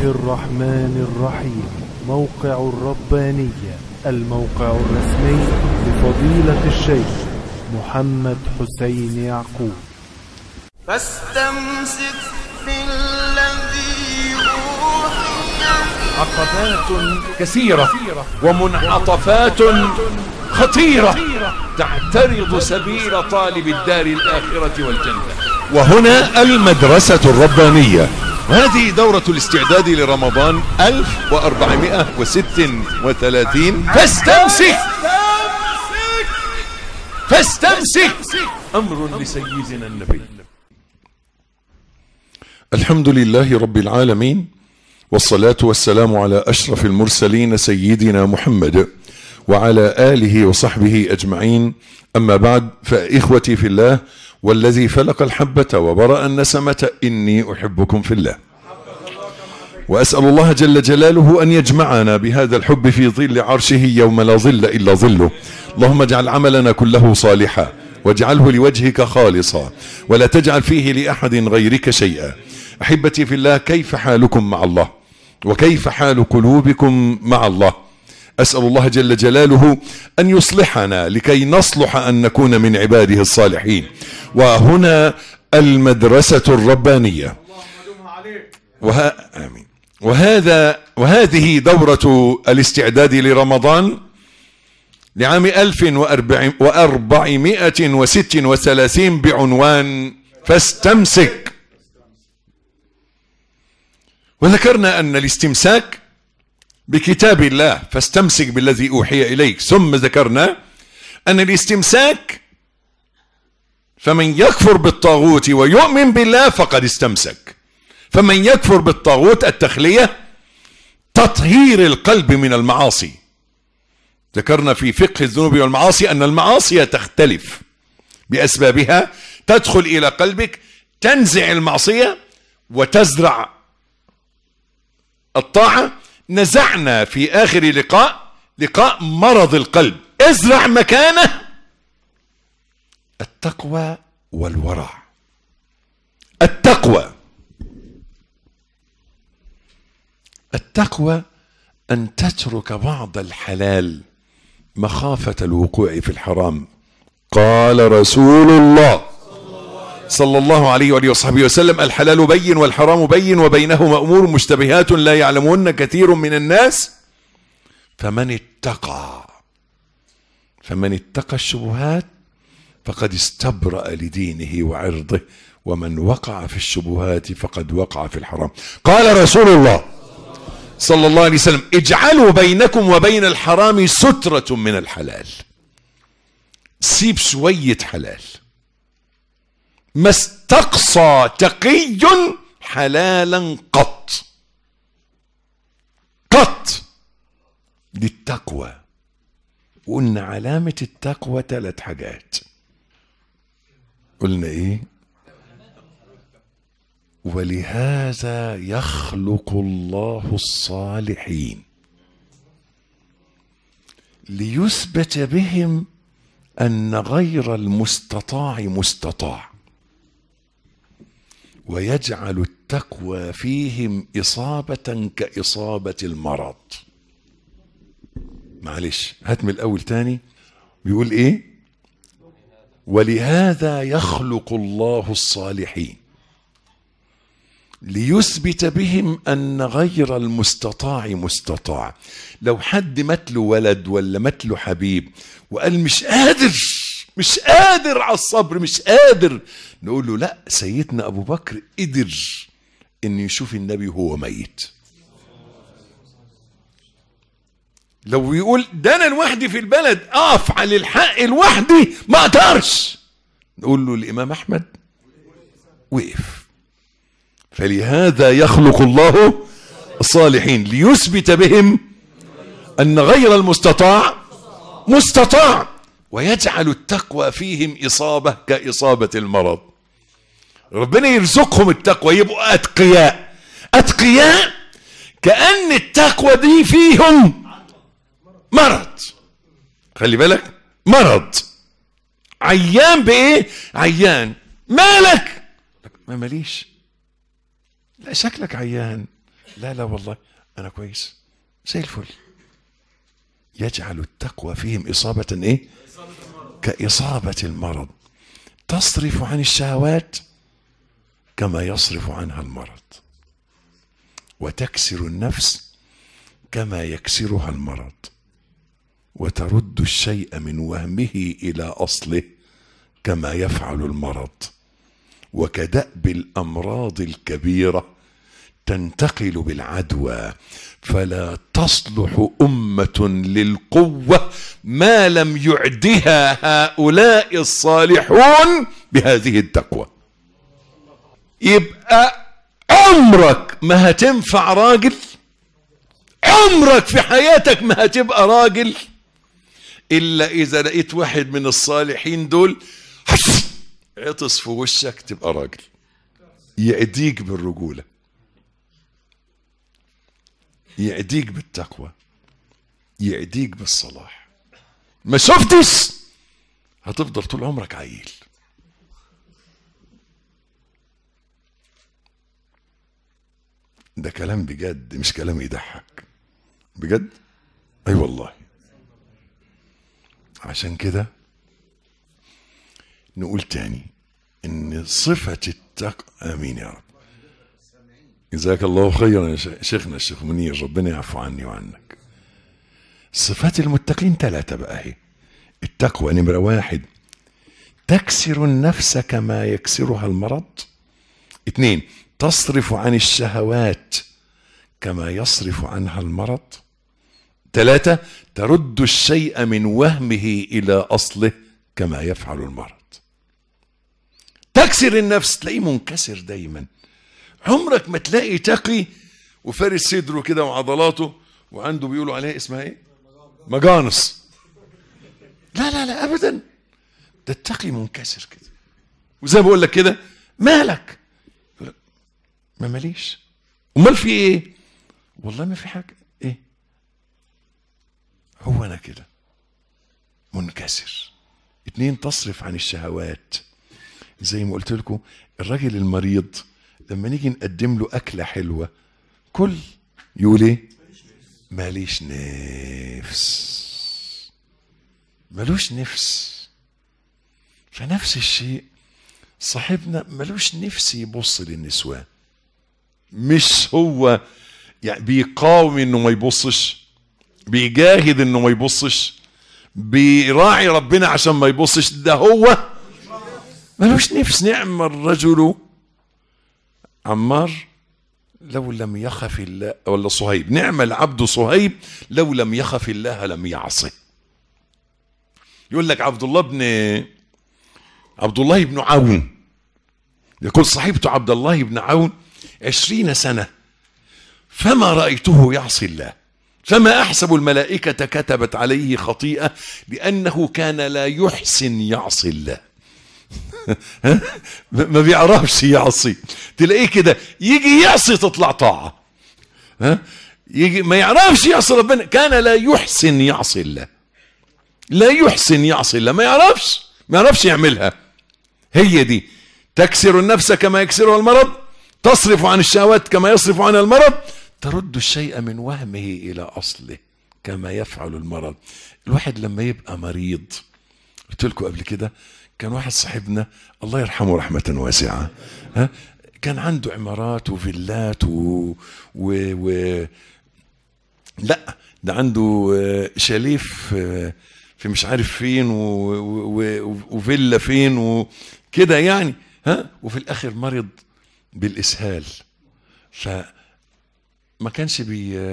الرحمن الرحيم. موقع الربانية، الموقع الرسمي لفضيلة الشيخ محمد حسين يعقوب. فاستمسك بالذي أوحي. عقبات كثيرة ومنعطفات خطيرة تعترض سبيل طالب الدار الآخرة والجنة. وهنا المدرسة الربانية، هذه دورة الاستعداد لرمضان 1436. فاستمسك أمر لسيدنا النبي. الحمد لله رب العالمين، والصلاة والسلام على أشرف المرسلين سيدنا محمد وعلى آله وصحبه أجمعين. أما بعد، فإخوتي في الله والذي فلق الحبة وبرأ النسمة، إني أحبكم في الله، وأسأل الله جل جلاله أن يجمعنا بهذا الحب في ظل عرشه يوم لا ظل إلا ظله. اللهم اجعل عملنا كله صالحا، واجعله لوجهك خالصا، ولا تجعل فيه لأحد غيرك شيئا. أحبتي في الله، كيف حالكم مع الله؟ وكيف حال قلوبكم مع الله؟ أسأل الله جل جلاله أن يصلحنا لكي نصلح أن نكون من عباده الصالحين. وهنا المدرسة الربانية، آمين. وهذه دورة الاستعداد لرمضان لعام 1436 بعنوان فاستمسك. وذكرنا أن الاستمساك بكتاب الله، فاستمسك بالذي أوحي إليك. ثم ذكرنا أن الاستمساك فمن يكفر بالطاغوت ويؤمن بالله فقد استمسك. فمن يكفر بالطاغوت التخلية، تطهير القلب من المعاصي. ذكرنا في فقه الذنوب والمعاصي أن المعاصي تختلف بأسبابها، تدخل إلى قلبك، تنزع المعصية وتزرع الطاعة. نزعنا في آخر لقاء مرض القلب، ازرع مكانه التقوى والورع. التقوى أن تترك بعض الحلال مخافة الوقوع في الحرام. قال رسول الله صلى الله عليه وآله وصحبه وسلم: الحلال بين والحرام بين وبينهما أمور مشتبهات لا يعلمهن كثير من الناس، فمن اتقى الشبهات فقد استبرأ لدينه وعرضه، ومن وقع في الشبهات فقد وقع في الحرام. قال رسول الله صلى الله عليه وسلم: اجعلوا بينكم وبين الحرام سترة من الحلال. سيب شوية حلال. ما استقصى تقي حلالا قط دي التقوى. وقلنا علامة التقوى 3 حاجات. قلنا ايه؟ ولهذا يخلق الله الصالحين ليثبت بهم أن غير المستطاع مستطاع، ويجعل التقوى فيهم إصابة كإصابة المرض. معلش، هات من الأول تاني. بيقول إيه؟ ولهذا يخلق الله الصالحين ليثبت بهم أن غير المستطاع مستطاع. لو حد متله ولد ولا متله حبيب وقال مش قادر على الصبر، مش قادر، نقول له لا، سيدنا أبو بكر قدر إن يشوف النبي وهو ميت. لو يقول ده أنا لوحدي في البلد أقف على الحق لوحدي ما أقدرش، نقول له الإمام أحمد وقف. فلهذا يخلق الله الصالحين ليثبت بهم أن غير المستطاع مستطاع، ويجعل التقوى فيهم إصابة كإصابة المرض. ربنا يرزقهم التقوى، يبقوا أتقياء كأن التقوى دي فيهم مرض. خلي بالك، مرض. عيان بإيه؟ عيان. مالك؟ ما ماليش. لا، شكلك عيان. لا لا والله انا كويس زي الفل. يجعل التقوى فيهم إصابة ايه؟ كإصابة المرض. تصرف عن الشهوات كما يصرف عنها المرض، وتكسر النفس كما يكسرها المرض، وترد الشيء من وهمه إلى أصله كما يفعل المرض. وكدأب الأمراض الكبيرة تنتقل بالعدوى، فلا تصلح أمة للقوة ما لم يعدها هؤلاء الصالحون بهذه التقوى. يبقى عمرك ما هتنفع راجل، عمرك في حياتك ما هتبقى راجل إلا إذا لقيت واحد من الصالحين دول عطس في وشك تبقى راجل، يعديك بالرجولة، يعديك بالتقوى، يعديك بالصلاح. ما شفتش هتفضل طول عمرك عيل. ده كلام بجد مش كلام يضحك، بجد اي والله. عشان كده نقول تاني ان صفة التقوى، امين يا رب، جزاك الله خيرا يا شيخنا الشيخ منير، ربنا يعفو عني وعنك. صفات المتقين 3 بقى اهي. التقوى نمرة 1 تكسر النفس كما يكسرها المرض. 2 تصرف عن الشهوات كما يصرف عنها المرض. 3 ترد الشيء من وهمه إلى أصله كما يفعل المرض. تكسر النفس تلاقيه منكسر دايما. عمرك ما تلاقي تقي وفارس صدره كده وعضلاته وعنده بيقولوا عليها اسمها ايه؟ مجانس. لا لا لا ابدا، ده التقي منكسر كده. وزي ما بقول لك كده مالك؟ ما ماليش. امال في ايه؟ والله ما في حاجه. ايه؟ هو انا كده منكسر. 2 تصرف عن الشهوات. زي ما قلت لكم الراجل المريض لما نيجي نقدم له أكلة حلوة كل يقول ايه؟ ماليش نفس، ملوش نفس. فنفس الشيء صاحبنا ملوش نفس يبص للنسوان. مش هو يعني بيقاوم انه ما يبصش، بيجاهد انه ما يبصش، بيراعي ربنا عشان ما يبصش، ده هو ملوش نفس. نعم الرجل عمار لو لم يخف الله، ولا صهيب، نعم العبد صهيب لو لم يخف الله لم يعصه. يقول لك عبد الله بن عون يقول صحبت عبد الله بن عون 20 سنة فما رأيته يعصي الله، فما أحسب الملائكة كتبت عليه خطيئة لأنه كان لا يحسن يعصي الله. ما بيعرفش يعصي، تلاقيه كده يجي يعصي تطلع طاعة، يجي ما يعرفش يعصي ربنا. كان لا يحسن يعصي الله، لا يحسن يعصي الله، ما يعرفش يعملها. هي دي تكسر النفس كما يكسرها المرض، تصرف عن الشهوات كما يصرف عنها المرض، ترد الشيء من وهمه إلى أصله كما يفعل المرض. الواحد لما يبقى مريض، قلت لكم قبل كده كان واحد صاحبنا الله يرحمه رحمة واسعة، كان عنده عمارات وفيلات لا ده عنده شاليف في مش عارف فين وفيلا فين وكده يعني، وفي الآخر مرض بالإسهال. فما كانش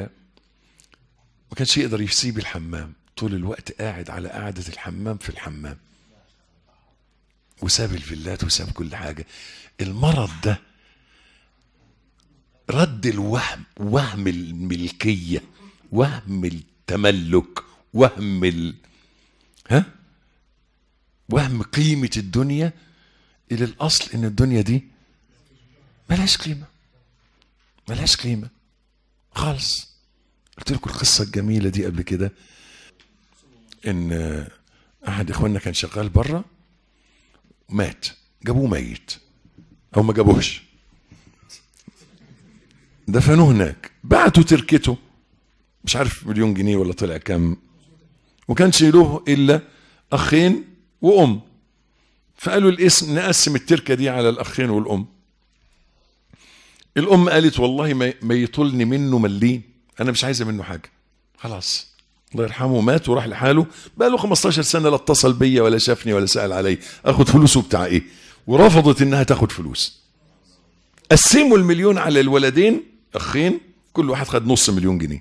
ما كانش يقدر يسيب الحمام، طول الوقت قاعد على قاعدة الحمام في الحمام، وساب الفيلات وساب كل حاجة. المرض ده رد الوهم، وهم الملكية، وهم التملك، وهم وهم قيمة الدنيا إلى الأصل إن الدنيا دي ملهاش قيمة، ملهاش قيمة خالص. قلت لكم القصة الجميلة دي قبل كده، إن أحد إخواننا كان شغال بره مات، جابوه ميت أو ما جابوهش، دفنوه هناك، بعتوا تركته مش عارف مليون جنيه ولا طلع كام، وكان شيلوه الا اخين وام، فقالوا الاسم نقسم التركه دي على الاخين والام. الام قالت والله ما يطولني منه ملين، انا مش عايزه منه حاجه، خلاص الله يرحمه مات وراح لحاله، بقى له 15 سنه لا اتصل بيا ولا شافني ولا سال علي، اخد فلوسه بتاع ايه؟ ورفضت انها تاخد فلوس. قسموا المليون على الولدين اخين، كل واحد خد نص مليون جنيه.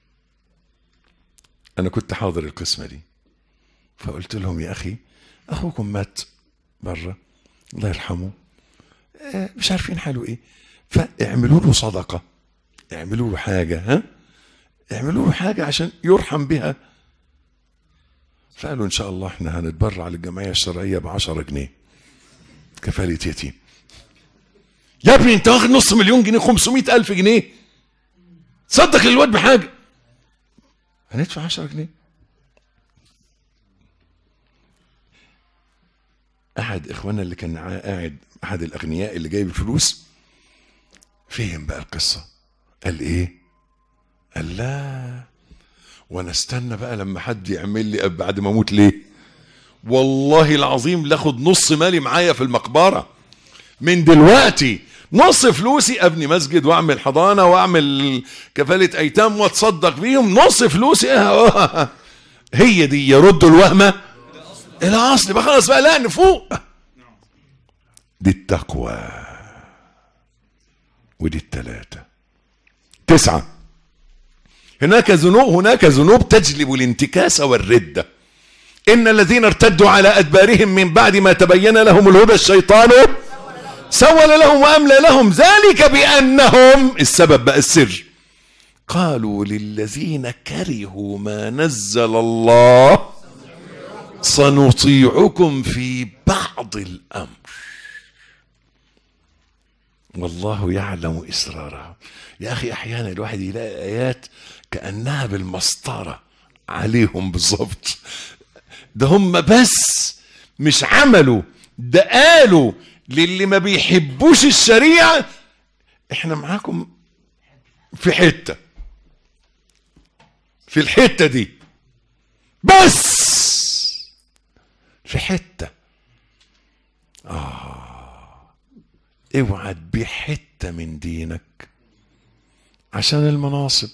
انا كنت حاضر القسمه دي، فقلت لهم يا اخي اخوكم مات بره الله يرحمه، مش عارفين حاله ايه، فاعملوا له صدقه، اعملوا له حاجه، ها اعملوا له حاجه عشان يرحم بها. فقالوا ان شاء الله احنا هنتبرع للجمعيه الشرعيه ب10 جنيه كفاله يتيم. يا ابني انت واخد نص مليون جنيه، 500,000 جنيه، صدق للواد بحاجه. هندفع 10 جنيه. احد اخواننا اللي كان قاعد، احد الاغنياء اللي جايب الفلوس، فهم بقى القصه، قال ايه؟ قال لا، وانا استنى بقى لما حد يعمل لي بعد ما اموت. ليه؟ والله العظيم لاخد نص مالي معايا في المقبره من دلوقتي، نص فلوسي ابني مسجد واعمل حضانه واعمل كفاله ايتام واتصدق بيهم، نص فلوسي هي دي يرد الوهمه الى اصل بقى، خلاص بقى لا نفوق. دي التقوى. ودي 3. 9 هناك ذنوب تجلب الانتكاس والردة. إن الذين ارتدوا على أدبارهم من بعد ما تبين لهم الهدى الشيطان سول لهم وأملى لهم، ذلك بأنهم، السبب بقى السر، قالوا للذين كرهوا ما نزل الله سنطيعكم في بعض الأمر والله يعلم إسرارها. يا أخي أحيانا الواحد يلاقي آيات كأنها بالمسطرة عليهم بالظبط، ده هم بس مش عملوا، ده قالوا للي ما بيحبوش الشريعة احنا معاكم في حتة، في الحتة دي بس، في حتة. اوعى تبيع حتة من دينك عشان المناصب،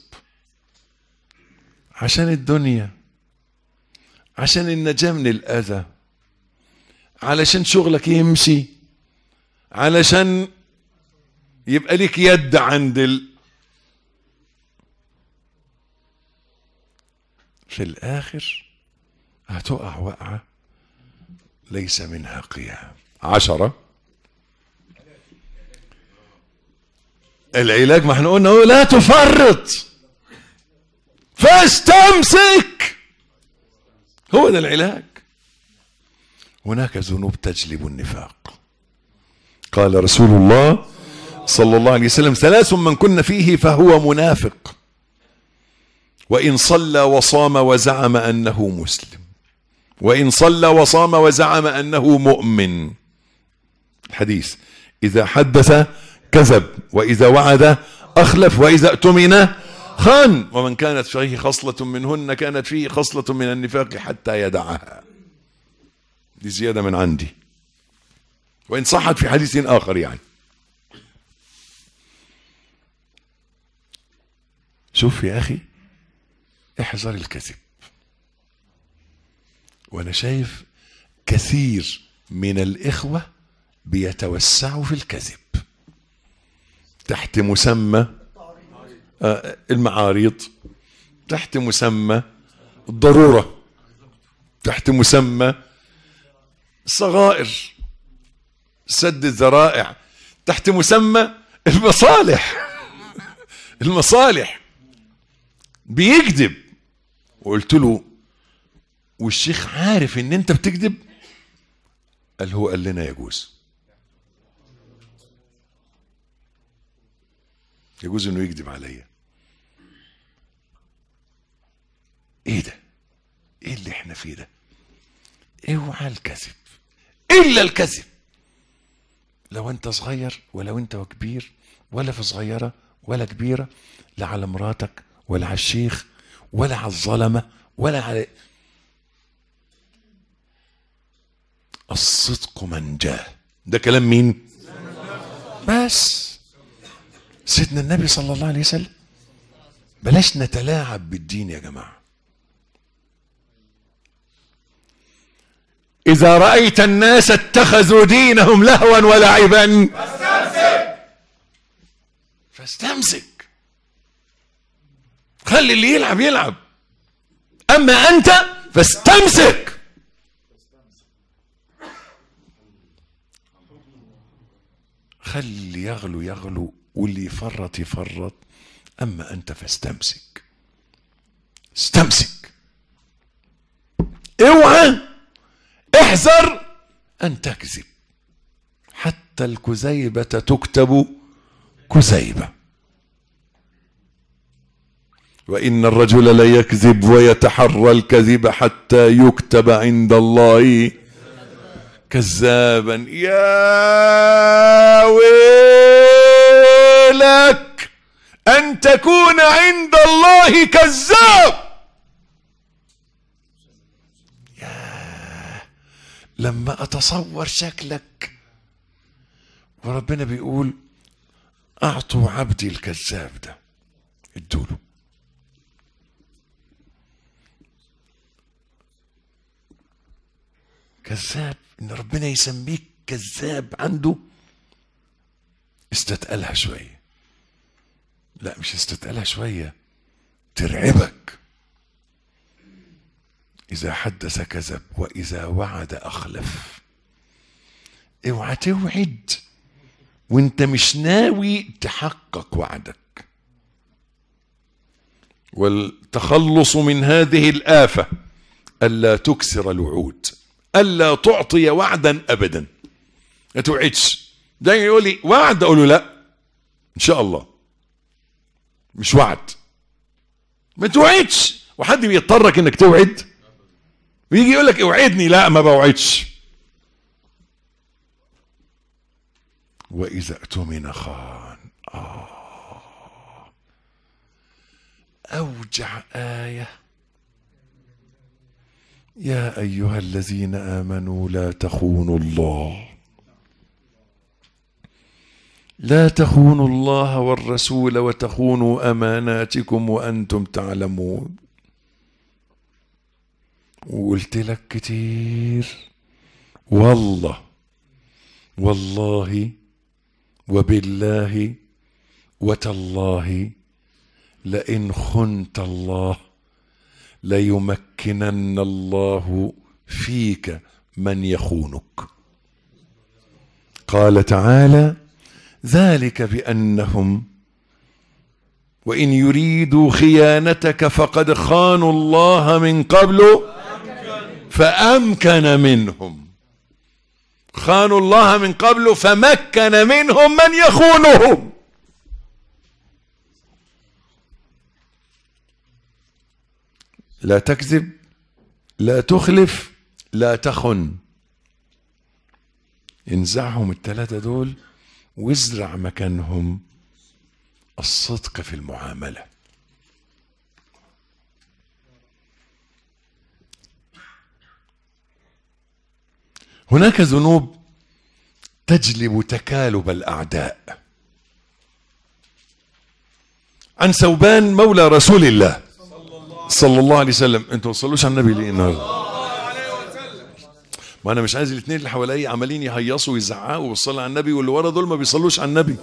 عشان الدنيا، عشان النجاة من الأذى، علشان شغلك يمشي، علشان يبقى لك يد عند في الآخر هتقع وقعة ليس منها قيام. 10 العلاج، ما احنا قلنا لا تفرط فاستمسك، هو ده العلاج. هناك ذنوب تجلب النفاق. قال رسول الله صلى الله عليه وسلم 3 من كن فيه فهو منافق، وإن صلى وصام وزعم أنه مسلم، وإن صلى وصام وزعم أنه مؤمن. الحديث: إذا حدث كذب، وإذا وعد أخلف، وإذا اؤتمن خان، ومن كانت فيه خصلة منهن كانت فيه خصلة من النفاق حتى يدعها. دي زيادة من عندي، وإن صحت في حديث آخر يعني. شوف يا أخي، احذر الكذب. وأنا شايف كثير من الإخوة بيتوسعوا في الكذب تحت مسمى المعارض، تحت مسمى الضرورة، تحت مسمى الصغائر، سد الذرائع، تحت مسمى المصالح. المصالح بيكذب. وقلت له: والشيخ عارف ان انت بتكذب؟ قال: هو قال لنا يجوز انه يكذب عليا. ايه ده؟ ايه اللي احنا فيه ده؟ اوعى الكذب، الا الكذب، لو انت صغير ولو انت كبير، ولا في صغيرة ولا كبيرة، لا على مراتك ولا على الشيخ ولا على الظلمة ولا على الصدق منجاه. ده كلام مين؟ بس سيدنا النبي صلى الله عليه وسلم. بلاش نتلاعب بالدين يا جماعة. إذا رأيت الناس اتخذوا دينهم لهوا ولعبا فاستمسك، خلي اللي يلعب يلعب، أما أنت فاستمسك. خلي يغلو يغلو واللي يفرط يفرط، أما أنت فاستمسك. استمسك، اوعى، احذر أن تكذب. حتى الكذيبة تكتب كذيبة. وإن الرجل ليكذب ويتحرى الكذب حتى يكتب عند الله كذابا. يا ويلك أن تكون عند الله كذاب. لما أتصور شكلك وربنا بيقول أعطوا عبدي الكذاب ده، ادوله. كذاب، إن ربنا يسميك كذاب عنده استتقلها شوية. لا مش استتقلها شوية، ترعبك. إذا حدث كذب وإذا وعد أخلف. اوعى توعد وانت مش ناوي تحقق وعدك. والتخلص من هذه الآفة ألا تكسر الوعود، ألا تعطي وعدا أبدا. ما توعدش. دايما يقول لي وعد، أقول له لا إن شاء الله، مش وعد. ما توعدش. وحد بيضطرك إنك توعد ويجي يقول لك اوعدني، لا ما بوعدش. وإذا اؤتمن خان. أوجع آية. يا أيها الذين آمنوا لا تخونوا الله، لا تخونوا الله والرسول وتخونوا أماناتكم وأنتم تعلمون. وقلت لك كتير، والله وبالله وتالله لئن خنت الله ليمكنن الله فيك من يخونك. قال تعالى ذلك بأنهم وإن يريدوا خيانتك فقد خانوا الله من قبل فأمكن منهم. خانوا الله من قبل فمكن منهم من يخونهم. لا تكذب، لا تخلف، لا تخن. انزعهم الثلاثة دول وازرع مكانهم الصدق في المعاملة. هناك ذنوب تجلب تكالب الأعداء. عن ثوبان مولى رسول الله صلى الله عليه وسلم. انتوا وصلوش على النبي ليه النهارده؟ ما انا مش عايز الاثنين اللي حواليا عمالين يهيصوا ويزعقوا ويصلوا على النبي، واللي ورا دول ما بيصلوش على النبي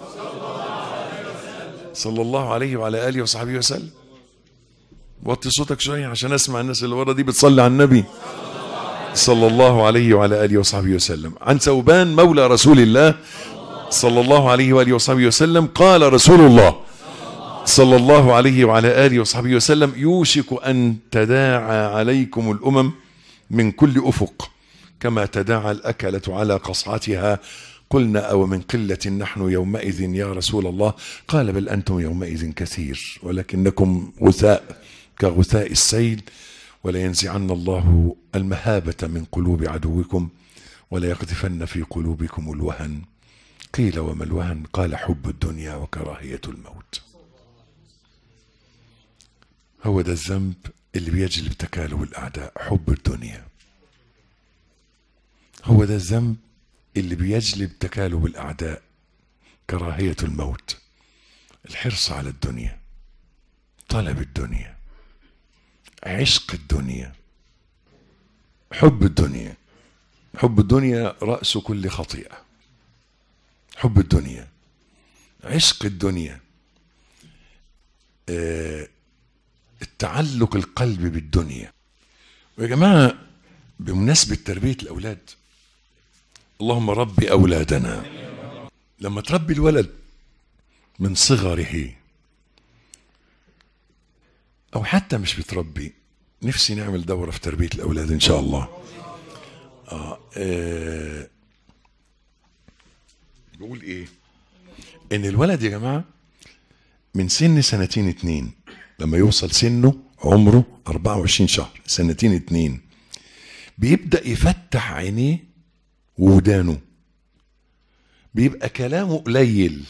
صلى الله عليه وعلى اله وصحبه وسلم. وطي صوتك شويه عشان اسمع الناس اللي ورا دي بتصلي على النبي صلى الله عليه وعلى اله وصحبه وسلم. عن ثوبان مولى رسول الله صلى الله عليه واله وصحبه وسلم قال رسول الله صلى الله عليه وعلى آله وصحبه وسلم يوشك أن تداعى عليكم الأمم من كل أفق كما تداعى الأكلة على قصعتها. قلنا أو من قلة نحن يومئذ يا رسول الله؟ قال بل أنتم يومئذ كثير ولكنكم غثاء كغثاء السيل ولينزعن الله المهابة من قلوب عدوكم وليقذفن في قلوبكم الوهن. قيل وما الوهن؟ قال حب الدنيا وكراهية الموت. هو ده الذنب اللي بيجلب تكالب الأعداء، حب الدنيا. هو ده الذنب اللي بيجلب تكالب الأعداء، كراهية الموت، الحرص على الدنيا، طلب الدنيا، عشق الدنيا، حب الدنيا. حب الدنيا رأس كل خطيئة. حب الدنيا، عشق الدنيا، التعلق القلب بالدنيا. ويا جماعة بمناسبة تربية الأولاد، اللهم ربي أولادنا. لما تربي الولد من صغره، أو حتى مش بتربي، نفسي نعمل دورة في تربية الأولاد إن شاء الله. بقول إيه؟ إن الولد يا جماعة من سن 2 لما يوصل سنه عمره 24 شهر، 2 بيبدأ يفتح عينيه وودانه، بيبقى كلامه قليل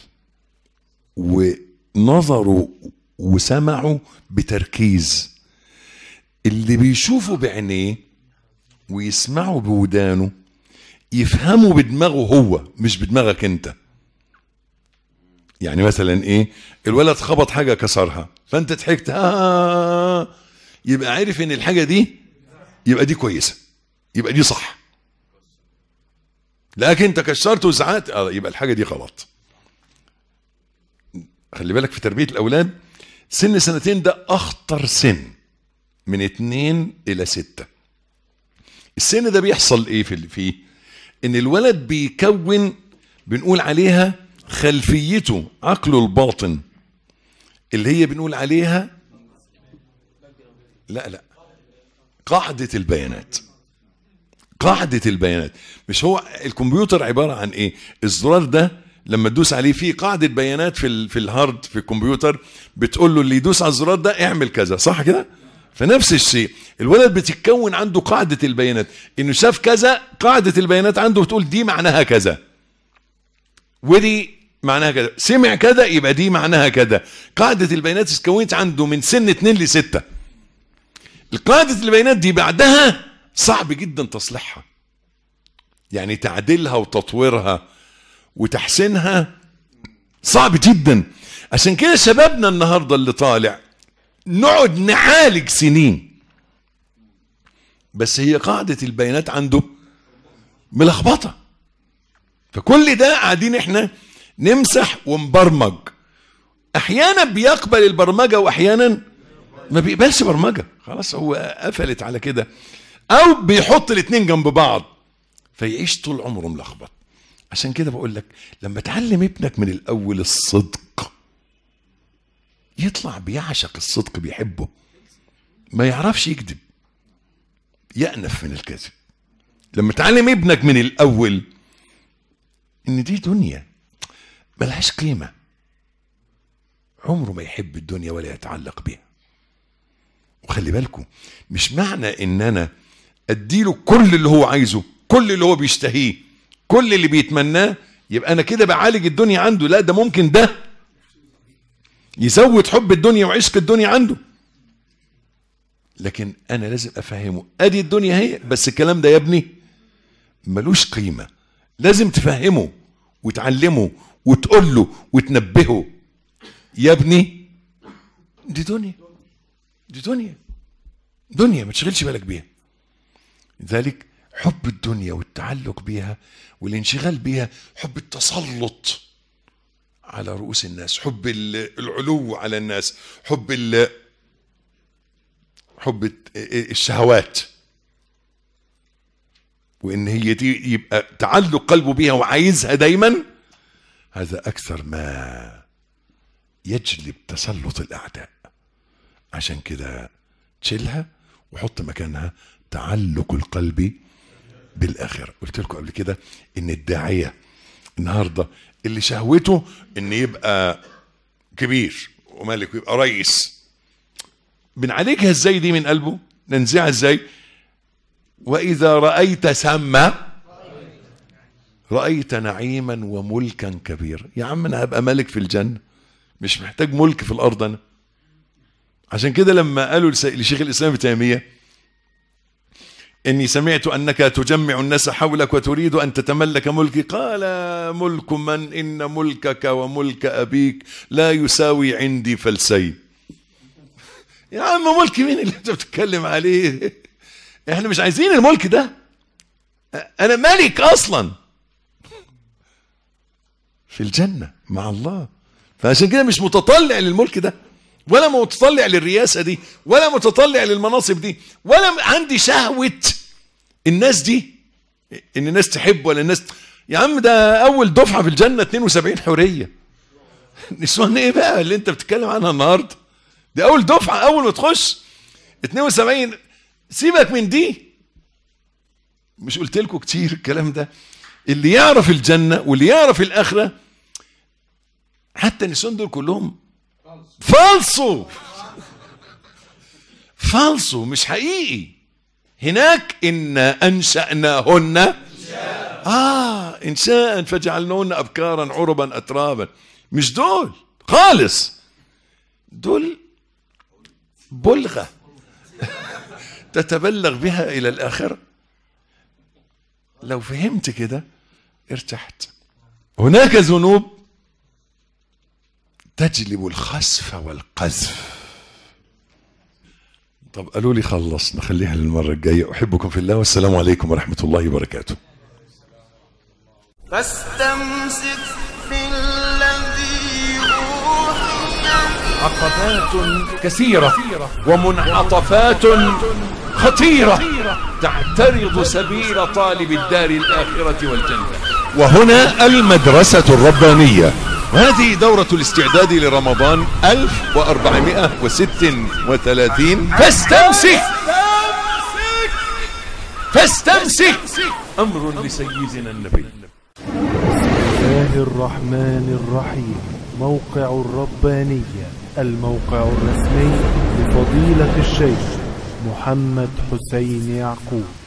ونظره وسمعه بتركيز. اللي بيشوفه بعينيه ويسمعه بودانه يفهمه بدماغه هو، مش بدماغك انت. يعني مثلا ايه، الولد خبط حاجة كسرها فانت ضحكت يبقى عارف ان الحاجة دي يبقى دي كويسة، يبقى دي صح. لكن انت كسرت وزعقت يبقى الحاجة دي غلط. خلي بالك في تربية الأولاد، سن 2 ده أخطر سن، من 2 إلى 6. السن ده بيحصل إيه فيه؟ إن الولد بيكون، بنقول عليها خلفيته، عقله الباطن، اللي هي بنقول عليها لا قاعدة البيانات. قاعدة البيانات. مش هو الكمبيوتر عبارة عن إيه؟ الزرار ده لما تدوس عليه فيه قاعدة بيانات في الهارد في الكمبيوتر، بتقول له اللي يدوس على الزرار ده اعمل كذا، صح كده؟ فنفس الشيء الولد بتتكون عنده قاعدة البيانات، انه شاف كذا، قاعدة البيانات عنده بتقول دي معناها كذا ودي معناها كذا، سمع كذا يبقى دي معناها كذا. قاعدة البيانات اتكونت عنده من سن 2 ل 6. القاعدة البيانات دي بعدها صعب جدا تصليحها، يعني تعديلها وتطويرها وتحسينها صعب جدا. عشان كده شبابنا النهارده اللي طالع نقعد نعالج سنين، بس هي قاعدة البيانات عنده ملخبطة. فكل ده قاعدين احنا نمسح ونبرمج. احيانا بيقبل البرمجة واحيانا ما بيقبلش برمجة، خلاص هو قفلت على كده، او بيحط الاتنين جنب بعض فيعيش طول عمره ملخبط. عشان كده بقول لك لما تعلم ابنك من الاول الصدق، يطلع بيعشق الصدق، بيحبه، ما يعرفش يكذب، يأنف من الكذب. لما تعلم ابنك من الاول ان دي دنيا ملهاش قيمة، عمره ما يحب الدنيا ولا يتعلق بها. وخلي بالكم، مش معنى ان انا اديله كل اللي هو عايزه، كل اللي هو بيشتهيه، كل اللي بيتمناه، يبقى انا كده بعالج الدنيا عنده. لا، ده ممكن ده يزود حب الدنيا وعشق الدنيا عنده. لكن انا لازم افهمه ادي الدنيا هي، بس الكلام ده يا ابني ملوش قيمة. لازم تفهمه وتعلمه وتقول له وتنبهه، يا ابني دي دنيا، دي دنيا ما تشغلش بالك بيها. لذلك حب الدنيا والتعلق بيها والانشغال بيها، حب التسلط على رؤوس الناس، حب العلو على الناس، حب الشهوات، وان هي دي يبقى تعلق قلبه بيها وعايزها دايما، هذا اكثر ما يجلب تسلط الاعداء. عشان كده تشيلها وحط مكانها تعلق القلب بالاخره. قلت لكم قبل كده ان الداعيه النهارده اللي شهوته ان يبقى كبير وملك ويبقى رئيس، بنعالجها ازاي دي من قلبه؟ ننزعها ازاي؟ واذا رايت ثم رايت نعيما وملكا كبيرا. يا عم انا هبقى ملك في الجنه، مش محتاج ملك في الارض. انا عشان كده لما قالوا لشيخ الإسلام ابن تيمية إني سمعت أنك تجمع الناس حولك وتريد أن تتملك ملكي، قال ملك من؟ إن ملكك وملك أبيك لا يساوي عندي فلسين. يا عم ملك مين اللي أنت بتتكلم عليه؟ إحنا مش عايزين الملك ده، أنا ملك أصلا في الجنة مع الله. فعشان كده مش متطلع للملك ده، ولا متطلع للرياسة دي، ولا متطلع للمناصب دي، ولا عندي شهوة الناس دي، ان الناس تحب ولا الناس. يا عم ده اول دفعة في الجنة 72 حورية. نسوان ايه بقى اللي انت بتتكلم عنها النهاردة؟ دي اول دفعة، اول ما تخش 72. سيبك من دي، مش قلت لكم كتير الكلام ده؟ اللي يعرف الجنة واللي يعرف الآخرة، حتى النسوان دول كلهم فالصو مش حقيقي. هناك إن أنشأناهن إنشاء فجعلناهن أبكارا عربا أترابا. مش دول خالص، دول بلغة تتبلغ بها إلى الآخرة. لو فهمت كده ارتحت. هناك ذنوب تجلب الخسف والقذف. طب قالوا لي خلص، نخليها للمرة الجاية. أحبكم في الله، والسلام عليكم ورحمة الله وبركاته. فاستمسك بالذي أوحي. عقبات كثيرة ومنعطفات خطيرة تعترض سبيل طالب الدار الآخرة والجنة. وهنا المدرسة الربانية، وهذه دورة الاستعداد لرمضان 1436. فاستمسك أمر لسيدنا النبي. بسم الله الرحمن الرحيم. موقع الربانية، الموقع الرسمي لفضيلة الشيخ محمد حسين يعقوب.